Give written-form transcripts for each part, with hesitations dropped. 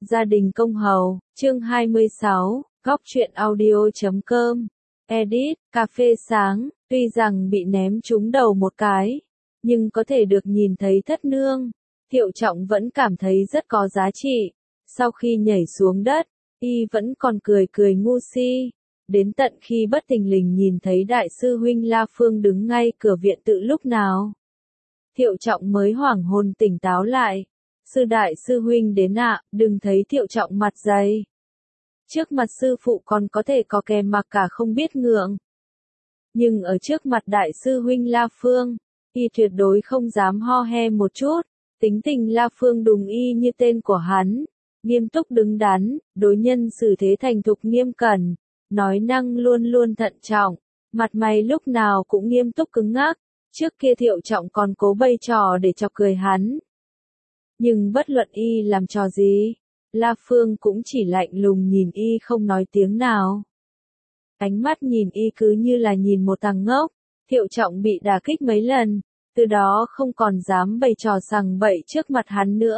Gia đình công hầu, chương 26, góc truyện audio.com. Edit, cà phê sáng, tuy rằng bị ném trúng đầu một cái, nhưng có thể được nhìn thấy thất nương. Thiệu Trọng vẫn cảm thấy rất có giá trị. Sau khi nhảy xuống đất, y vẫn còn cười cười ngu si. Đến tận khi bất thình lình nhìn thấy đại sư huynh La Phương đứng ngay cửa viện tự lúc nào. Thiệu Trọng mới hoảng hồn tỉnh táo lại. Sư đại sư huynh đến ạ, đừng thấy Thiệu Trọng mặt dày. Trước mặt sư phụ còn có thể có kè mặc cả không biết ngượng. Nhưng ở trước mặt đại sư huynh La Phương, y tuyệt đối không dám ho he một chút. Tính tình La Phương đùng y như tên của hắn. Nghiêm túc đứng đắn, đối nhân xử thế thành thục nghiêm cẩn, nói năng luôn luôn thận trọng, mặt mày lúc nào cũng nghiêm túc cứng ngắc. Trước kia Thiệu Trọng còn cố bày trò để chọc cười hắn. Nhưng bất luận y làm trò gì, La Phương cũng chỉ lạnh lùng nhìn y không nói tiếng nào. Ánh mắt nhìn y cứ như là nhìn một thằng ngốc. Thiệu Trọng bị đả kích mấy lần, từ đó không còn dám bày trò sằng bậy trước mặt hắn nữa.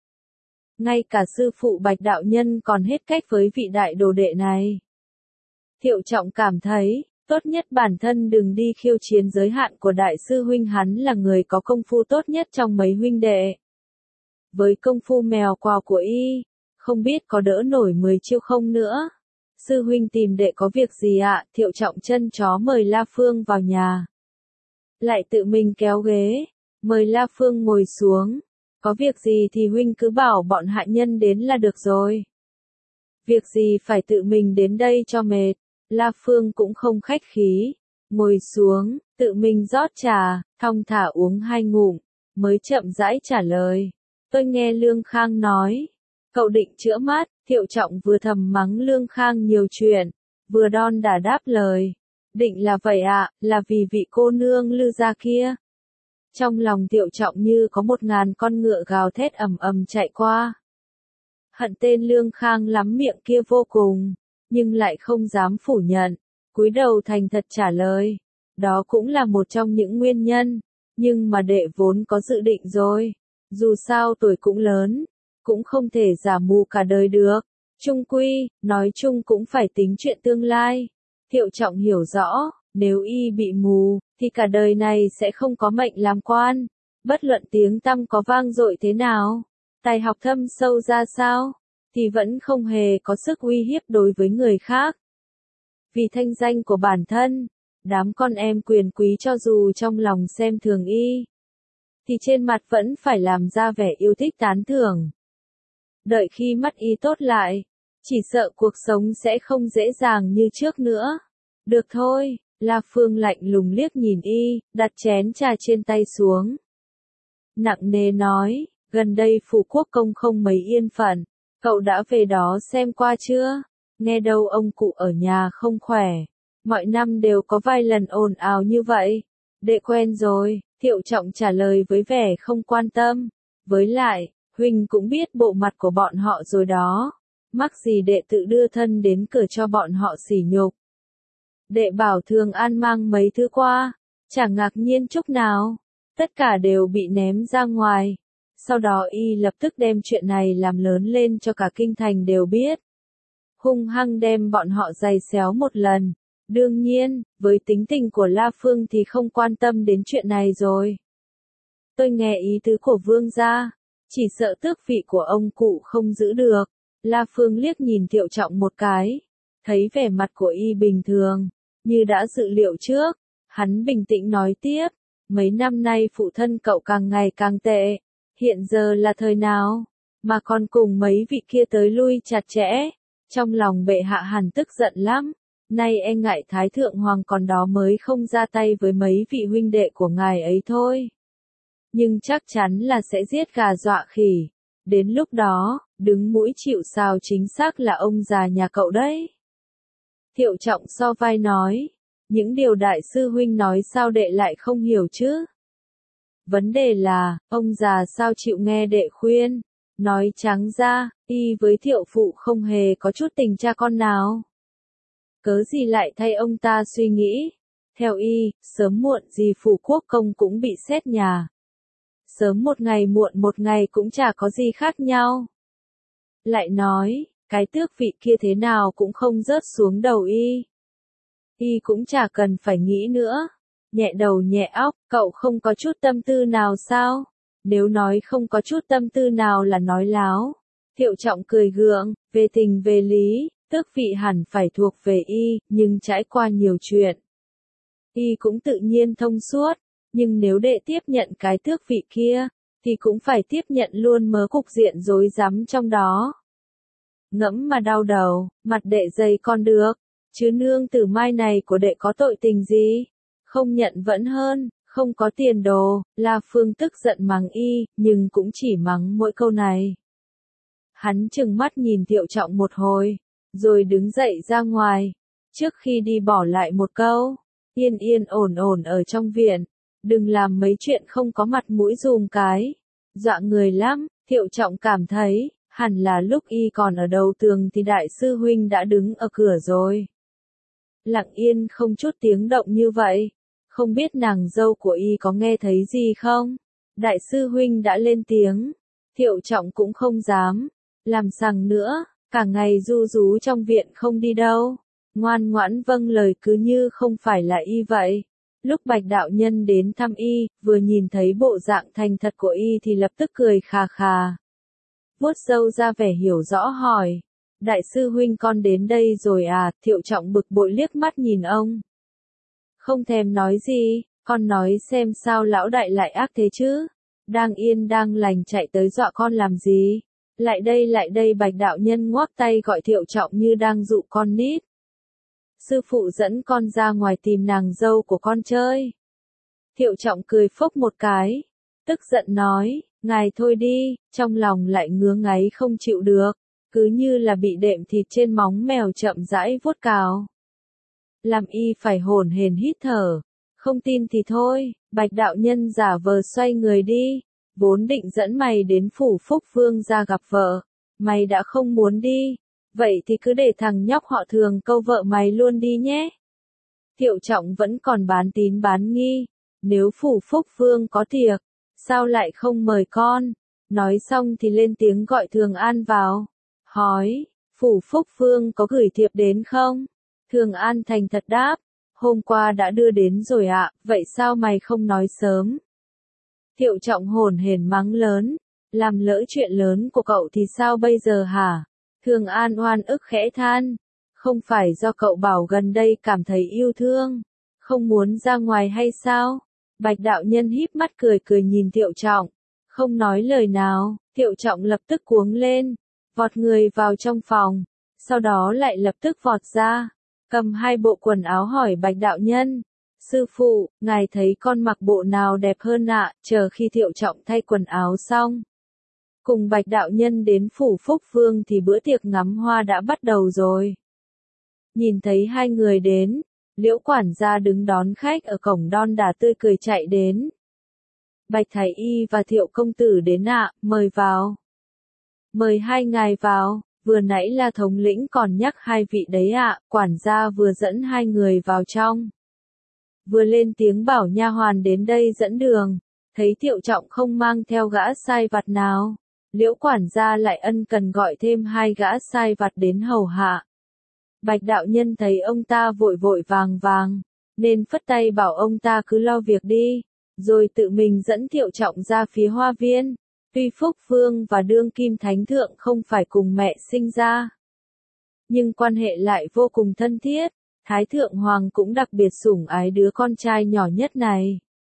Ngay cả sư phụ Bạch đạo nhân còn hết cách với vị đại đồ đệ này. Thiệu Trọng cảm thấy, tốt nhất bản thân đừng đi khiêu chiến giới hạn của đại sư huynh, hắn là người có công phu tốt nhất trong mấy huynh đệ. Với công phu mèo quào của y, không biết có đỡ nổi 10 chiêu không nữa. Sư huynh tìm đệ có việc gì ạ? Thiệu Trọng chân chó mời La Phương vào nhà. Lại tự mình kéo ghế, mời La Phương ngồi xuống. Có việc gì thì huynh cứ bảo bọn hạ nhân đến là được rồi. Việc gì phải tự mình đến đây cho mệt. La Phương cũng không khách khí. Ngồi xuống, tự mình rót trà, thong thả uống 2 ngụm, mới chậm rãi trả lời. Tôi nghe Lương Khang nói, cậu định chữa mắt. Thiệu Trọng vừa thầm mắng Lương Khang nhiều chuyện, vừa đon đả đáp lời. Định là vậy ạ, là vì vị cô nương Lư gia kia. Trong lòng Thiệu Trọng như có 1000 con ngựa gào thét ầm ầm chạy qua. Hận tên Lương Khang lắm miệng kia vô cùng, nhưng lại không dám phủ nhận, cúi đầu thành thật trả lời. Đó cũng là một trong những nguyên nhân, nhưng mà đệ vốn có dự định rồi. Dù sao tuổi cũng lớn, cũng không thể giả mù cả đời được. Chung quy, nói chung cũng phải tính chuyện tương lai. Thiệu Trọng hiểu rõ, nếu y bị mù, thì cả đời này sẽ không có mệnh làm quan. Bất luận tiếng tăm có vang dội thế nào, tài học thâm sâu ra sao, thì vẫn không hề có sức uy hiếp đối với người khác. Vì thanh danh của bản thân, đám con em quyền quý cho dù trong lòng xem thường y, thì trên mặt vẫn phải làm ra vẻ yêu thích tán thưởng. Đợi khi mắt y tốt lại, chỉ sợ cuộc sống sẽ không dễ dàng như trước nữa. Được thôi, La Phương lạnh lùng liếc nhìn y, đặt chén trà trên tay xuống. Nặng nề nói, gần đây phủ quốc công không mấy yên phận, cậu đã về đó xem qua chưa? Nghe đâu ông cụ ở nhà không khỏe, mọi năm đều có vài lần ồn ào như vậy. Đệ quen rồi, Thiệu Trọng trả lời với vẻ không quan tâm. Với lại, huynh cũng biết bộ mặt của bọn họ rồi đó. Mắc gì đệ tự đưa thân đến cửa cho bọn họ sỉ nhục. Đệ bảo Thường An mang mấy thứ qua, chẳng ngạc nhiên chút nào. Tất cả đều bị ném ra ngoài. Sau đó y lập tức đem chuyện này làm lớn lên cho cả kinh thành đều biết. Hung hăng đem bọn họ giày xéo một lần. Đương nhiên, với tính tình của La Phương thì không quan tâm đến chuyện này rồi. Tôi nghe ý tứ của vương gia, chỉ sợ tước vị của ông cụ không giữ được. La Phương liếc nhìn Thiệu Trọng một cái, thấy vẻ mặt của y bình thường, như đã dự liệu trước. Hắn bình tĩnh nói tiếp, mấy năm nay phụ thân cậu càng ngày càng tệ, hiện giờ là thời nào, mà còn cùng mấy vị kia tới lui chặt chẽ, trong lòng bệ hạ hẳn tức giận lắm. Nay e ngại Thái Thượng Hoàng còn đó mới không ra tay với mấy vị huynh đệ của ngài ấy thôi. Nhưng chắc chắn là sẽ giết gà dọa khỉ. Đến lúc đó, đứng mũi chịu sào chính xác là ông già nhà cậu đấy. Thiệu Trọng so vai nói, những điều đại sư huynh nói sao đệ lại không hiểu chứ? Vấn đề là, ông già sao chịu nghe đệ khuyên? Nói trắng ra, y với Thiệu phụ không hề có chút tình cha con nào. Cớ gì lại thay ông ta suy nghĩ? Theo y, sớm muộn gì phủ quốc công cũng bị xét nhà. Sớm một ngày muộn một ngày cũng chả có gì khác nhau. lại nói, cái tước vị kia thế nào cũng không rớt xuống đầu y. Y cũng chả cần phải nghĩ nữa. Nhẹ đầu nhẹ óc, cậu không có chút tâm tư nào sao? Nếu nói không có chút tâm tư nào là nói láo. Thiệu Trọng cười gượng, về tình về lý, tước vị hẳn phải thuộc về y, nhưng trải qua nhiều chuyện. Y cũng tự nhiên thông suốt, nhưng nếu đệ tiếp nhận cái tước vị kia, thì cũng phải tiếp nhận luôn mớ cục diện rối rắm trong đó. Ngẫm mà đau đầu, mặt đệ dày con được, chứ nương tử Mai này của đệ có tội tình gì? Không nhận vẫn hơn, không có tiền đồ. La Phương tức giận mắng y, nhưng cũng chỉ mắng mỗi câu này. Hắn trừng mắt nhìn Thiệu Trọng một hồi, rồi đứng dậy ra ngoài. Trước khi đi bỏ lại một câu, yên yên ổn ổn ở trong viện, đừng làm mấy chuyện không có mặt mũi dùm cái. Dọa người lắm. Thiệu Trọng cảm thấy, hẳn là lúc y còn ở đầu tường thì đại sư huynh đã đứng ở cửa rồi. Lặng yên không chút tiếng động như vậy, không biết nàng dâu của y có nghe thấy gì không? Đại sư huynh đã lên tiếng, Thiệu Trọng cũng không dám làm sằng nữa, cả ngày ru rú trong viện không đi đâu, ngoan ngoãn vâng lời cứ như không phải là y vậy. Lúc Bạch đạo nhân đến thăm y, vừa nhìn thấy bộ dạng thành thật của y thì lập tức cười khà khà. Vuốt râu ra vẻ hiểu rõ hỏi, đại sư huynh con đến đây rồi à? Thiệu Trọng bực bội liếc mắt nhìn ông. Không thèm nói gì, con nói xem sao lão đại lại ác thế chứ? Đang yên đang lành chạy tới dọa con làm gì? Lại đây Bạch đạo nhân ngoắc tay gọi Thiệu Trọng như đang dụ con nít. Sư phụ dẫn con ra ngoài tìm nàng dâu của con chơi. Thiệu Trọng cười phốc một cái, tức giận nói, ngài thôi đi, trong lòng lại ngứa ngáy không chịu được, cứ như là bị đệm thịt trên móng mèo chậm rãi vuốt cào. Làm y phải hổn hển hít thở, không tin thì thôi. Bạch đạo nhân giả vờ xoay người đi, vốn định dẫn mày đến phủ Phúc Vương ra gặp vợ, mày đã không muốn đi, vậy thì cứ để thằng nhóc họ Thường câu vợ mày luôn đi nhé. Thiệu Trọng vẫn còn bán tín bán nghi, nếu phủ Phúc Vương có tiệc, sao lại không mời con? Nói xong thì lên tiếng gọi Thường An vào, hỏi, phủ Phúc Vương có gửi thiệp đến không? Thường An thành thật đáp, hôm qua đã đưa đến rồi ạ, vậy sao mày không nói sớm? Thiệu Trọng hổn hển mắng lớn, làm lỡ chuyện lớn của cậu thì sao bây giờ hả? Thường An oan ức khẽ than, không phải do cậu bảo gần đây cảm thấy yêu thương, không muốn ra ngoài hay sao? Bạch đạo nhân híp mắt cười cười nhìn Thiệu Trọng, không nói lời nào. Thiệu Trọng lập tức cuống lên, vọt người vào trong phòng, sau đó lại lập tức vọt ra, cầm hai bộ quần áo hỏi Bạch đạo nhân, sư phụ, ngài thấy con mặc bộ nào đẹp hơn ạ? Chờ khi Thiệu Trọng thay quần áo xong, cùng Bạch đạo nhân đến phủ Phúc Vương thì bữa tiệc ngắm hoa đã bắt đầu rồi. Nhìn thấy hai người đến, Liễu quản gia đứng đón khách ở cổng đon đả tươi cười chạy đến. Bạch thái y và Thiệu công tử đến ạ, mời vào. Mời hai ngài vào, vừa nãy La thống lĩnh còn nhắc hai vị đấy ạ. Quản gia vừa dẫn hai người vào trong, vừa lên tiếng bảo nha hoàn đến đây dẫn đường. Thấy Thiệu Trọng không mang theo gã sai vặt nào, Liễu quản gia lại ân cần gọi thêm hai gã sai vặt đến hầu hạ. Bạch đạo nhân thấy ông ta vội vội vàng vàng, nên phất tay bảo ông ta cứ lo việc đi, rồi tự mình dẫn Thiệu Trọng ra phía hoa viên. Tuy Phúc Vương và đương kim thánh thượng không phải cùng mẹ sinh ra, nhưng quan hệ lại vô cùng thân thiết, Thái thượng hoàng cũng đặc biệt sủng ái đứa con trai nhỏ nhất này.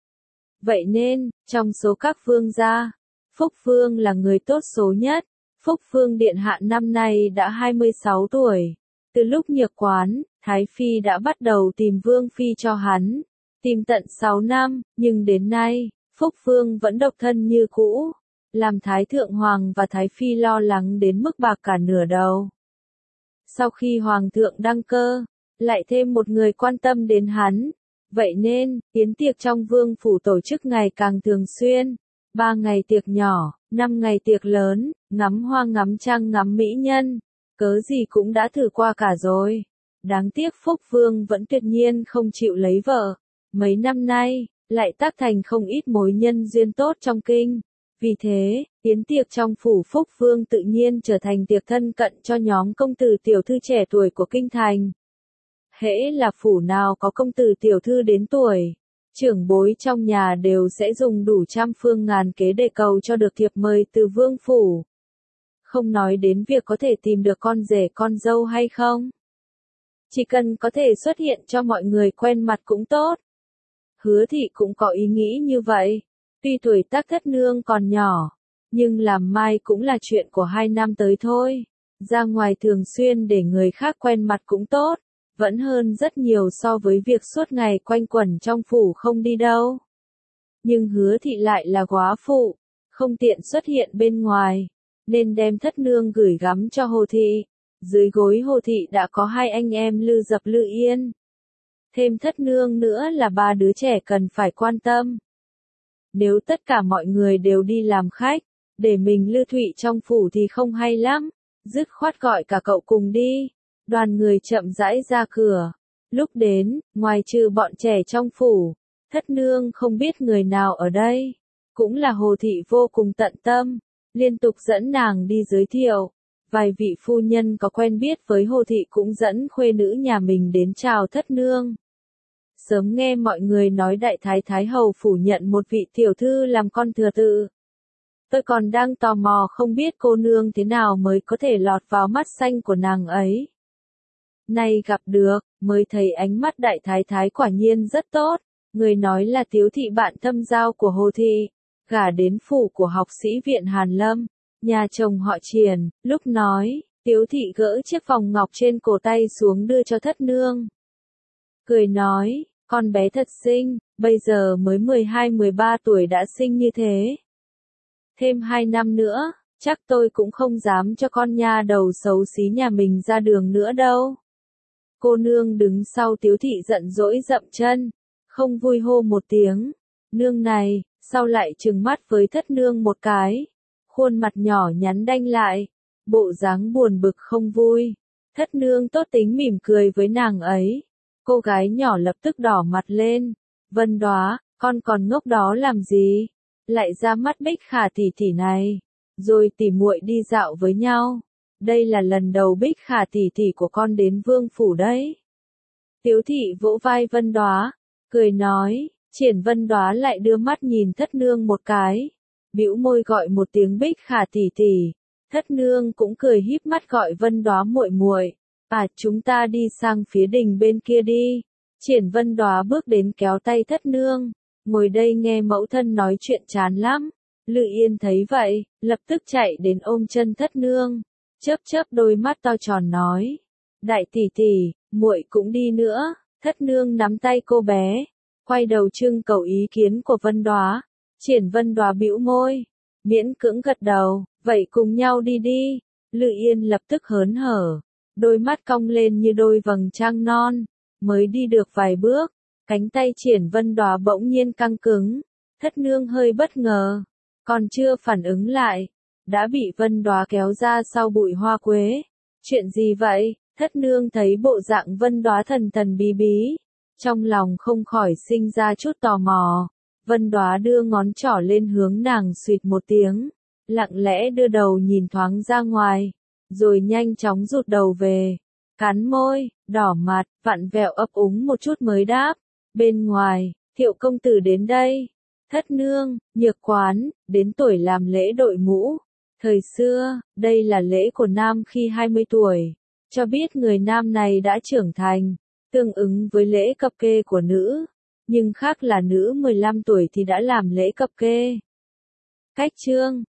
Vậy nên, trong số các vương gia, Phúc Vương là người tốt số nhất. Phúc Vương điện hạ năm nay đã 26 tuổi. Từ lúc nhược quán, Thái Phi đã bắt đầu tìm Vương Phi cho hắn. Tìm tận 6 năm, nhưng đến nay, Phúc Vương vẫn độc thân như cũ. Làm Thái Thượng Hoàng và Thái Phi lo lắng đến mức bạc cả nửa đầu. Sau khi Hoàng thượng đăng cơ, lại thêm một người quan tâm đến hắn. Vậy nên, yến tiệc trong vương phủ tổ chức ngày càng thường xuyên. 3 ngày tiệc nhỏ, 5 ngày tiệc lớn, ngắm hoa ngắm trăng ngắm mỹ nhân. Cớ gì cũng đã thử qua cả rồi. Đáng tiếc Phúc Vương vẫn tuyệt nhiên không chịu lấy vợ. Mấy năm nay, lại tác thành không ít mối nhân duyên tốt trong kinh. Vì thế, yến tiệc trong phủ Phúc Vương tự nhiên trở thành tiệc thân cận cho nhóm công tử tiểu thư trẻ tuổi của kinh thành. Hễ là phủ nào có công tử tiểu thư đến tuổi, trưởng bối trong nhà đều sẽ dùng đủ trăm phương ngàn kế để cầu cho được thiệp mời từ vương phủ. Không nói đến việc có thể tìm được con rể con dâu hay không. Chỉ cần có thể xuất hiện cho mọi người quen mặt cũng tốt. Hứa Thị cũng có ý nghĩ như vậy. Tuy tuổi tác thất nương còn nhỏ, nhưng làm mai cũng là chuyện của 2 năm tới thôi. Ra ngoài thường xuyên để người khác quen mặt cũng tốt, vẫn hơn rất nhiều so với việc suốt ngày quanh quẩn trong phủ không đi đâu. Nhưng Hứa Thị lại là góa phụ, không tiện xuất hiện bên ngoài, nên đem thất nương gửi gắm cho Hồ Thị. Dưới gối Hồ Thị đã có 2 anh em Lư Dập Lư Yên. Thêm thất nương nữa là 3 đứa trẻ cần phải quan tâm. Nếu tất cả mọi người đều đi làm khách, để mình Lư Thụy trong phủ thì không hay lắm, dứt khoát gọi cả cậu cùng đi. Đoàn người chậm rãi ra cửa. Lúc đến, ngoài trừ bọn trẻ trong phủ, thất nương không biết người nào ở đây. Cũng là Hồ Thị vô cùng tận tâm, liên tục dẫn nàng đi giới thiệu. Vài vị phu nhân có quen biết với Hồ Thị cũng dẫn khuê nữ nhà mình đến chào thất nương. Sớm nghe mọi người nói đại thái thái hầu phủ nhận một vị tiểu thư làm con thừa tự. Tôi còn đang tò mò không biết cô nương thế nào mới có thể lọt vào mắt xanh của nàng ấy. Nay gặp được, mới thấy ánh mắt đại thái thái quả nhiên rất tốt. Người nói là Tiếu Thị bạn thâm giao của Hồ Thị, gả đến phủ của học sĩ viện Hàn Lâm, nhà chồng họ Triền. Lúc nói, Tiếu Thị gỡ chiếc vòng ngọc trên cổ tay xuống đưa cho thất nương. Cười nói, con bé thật xinh, bây giờ mới 12-13 tuổi đã xinh như thế. Thêm 2 năm nữa, chắc tôi cũng không dám cho con nha đầu xấu xí nhà mình ra đường nữa đâu. Cô nương đứng sau Tiếu Thị giận dỗi dậm chân, không vui hô một tiếng. Nương này, sau lại trừng mắt với thất nương một cái. Khuôn mặt nhỏ nhắn đanh lại, bộ dáng buồn bực không vui. Thất nương tốt tính mỉm cười với nàng ấy. Cô gái nhỏ lập tức đỏ mặt lên. Vân Đóa, con còn ngốc đó làm gì? Lại ra mắt Bích Khả tỷ tỷ này. Rồi tỉ muội đi dạo với nhau. Đây là lần đầu Bích Khả tỷ tỷ của con đến vương phủ đấy. Tiếu Thị vỗ vai Vân Đóa, cười nói. Triển Vân Đóa lại đưa mắt nhìn thất nương một cái. Bĩu môi gọi một tiếng Bích Khả tỷ tỷ. Thất nương cũng cười híp mắt gọi Vân Đóa muội muội. À, chúng ta đi sang phía đình bên kia đi. Triển Vân Đóa bước đến kéo tay thất nương. Ngồi đây nghe mẫu thân nói chuyện chán lắm. Lư Yên thấy vậy, lập tức chạy đến ôm chân thất nương. Chớp chớp đôi mắt to tròn nói. Đại tỷ tỷ, muội cũng đi nữa. Thất nương nắm tay cô bé. Quay đầu trưng cầu ý kiến của Vân Đóa. Triển Vân Đóa bĩu môi. Miễn cưỡng gật đầu. Vậy cùng nhau đi đi. Lư Yên lập tức hớn hở. Đôi mắt cong lên như đôi vầng trăng non. Mới đi được vài bước. Cánh tay Triển Vân Đóa bỗng nhiên căng cứng. Thất nương hơi bất ngờ. Còn chưa phản ứng lại. Đã bị Vân Đóa kéo ra sau bụi hoa quế. Chuyện gì vậy? Thất nương thấy bộ dạng Vân Đóa thần thần bí bí. Trong lòng không khỏi sinh ra chút tò mò. Vân Đóa đưa ngón trỏ lên hướng nàng xuyệt một tiếng. Lặng lẽ đưa đầu nhìn thoáng ra ngoài. Rồi nhanh chóng rụt đầu về. Cắn môi, đỏ mặt, vặn vẹo ấp úng một chút mới đáp. Bên ngoài, Thiệu công tử đến đây. Thất nương, Nhược Quán, đến tuổi làm lễ đội mũ. Thời xưa, đây là lễ của nam khi 20 tuổi. Cho biết người nam này đã trưởng thành. Tương ứng với lễ cập kê của nữ. Nhưng khác là nữ 15 tuổi thì đã làm lễ cập kê. Cách chương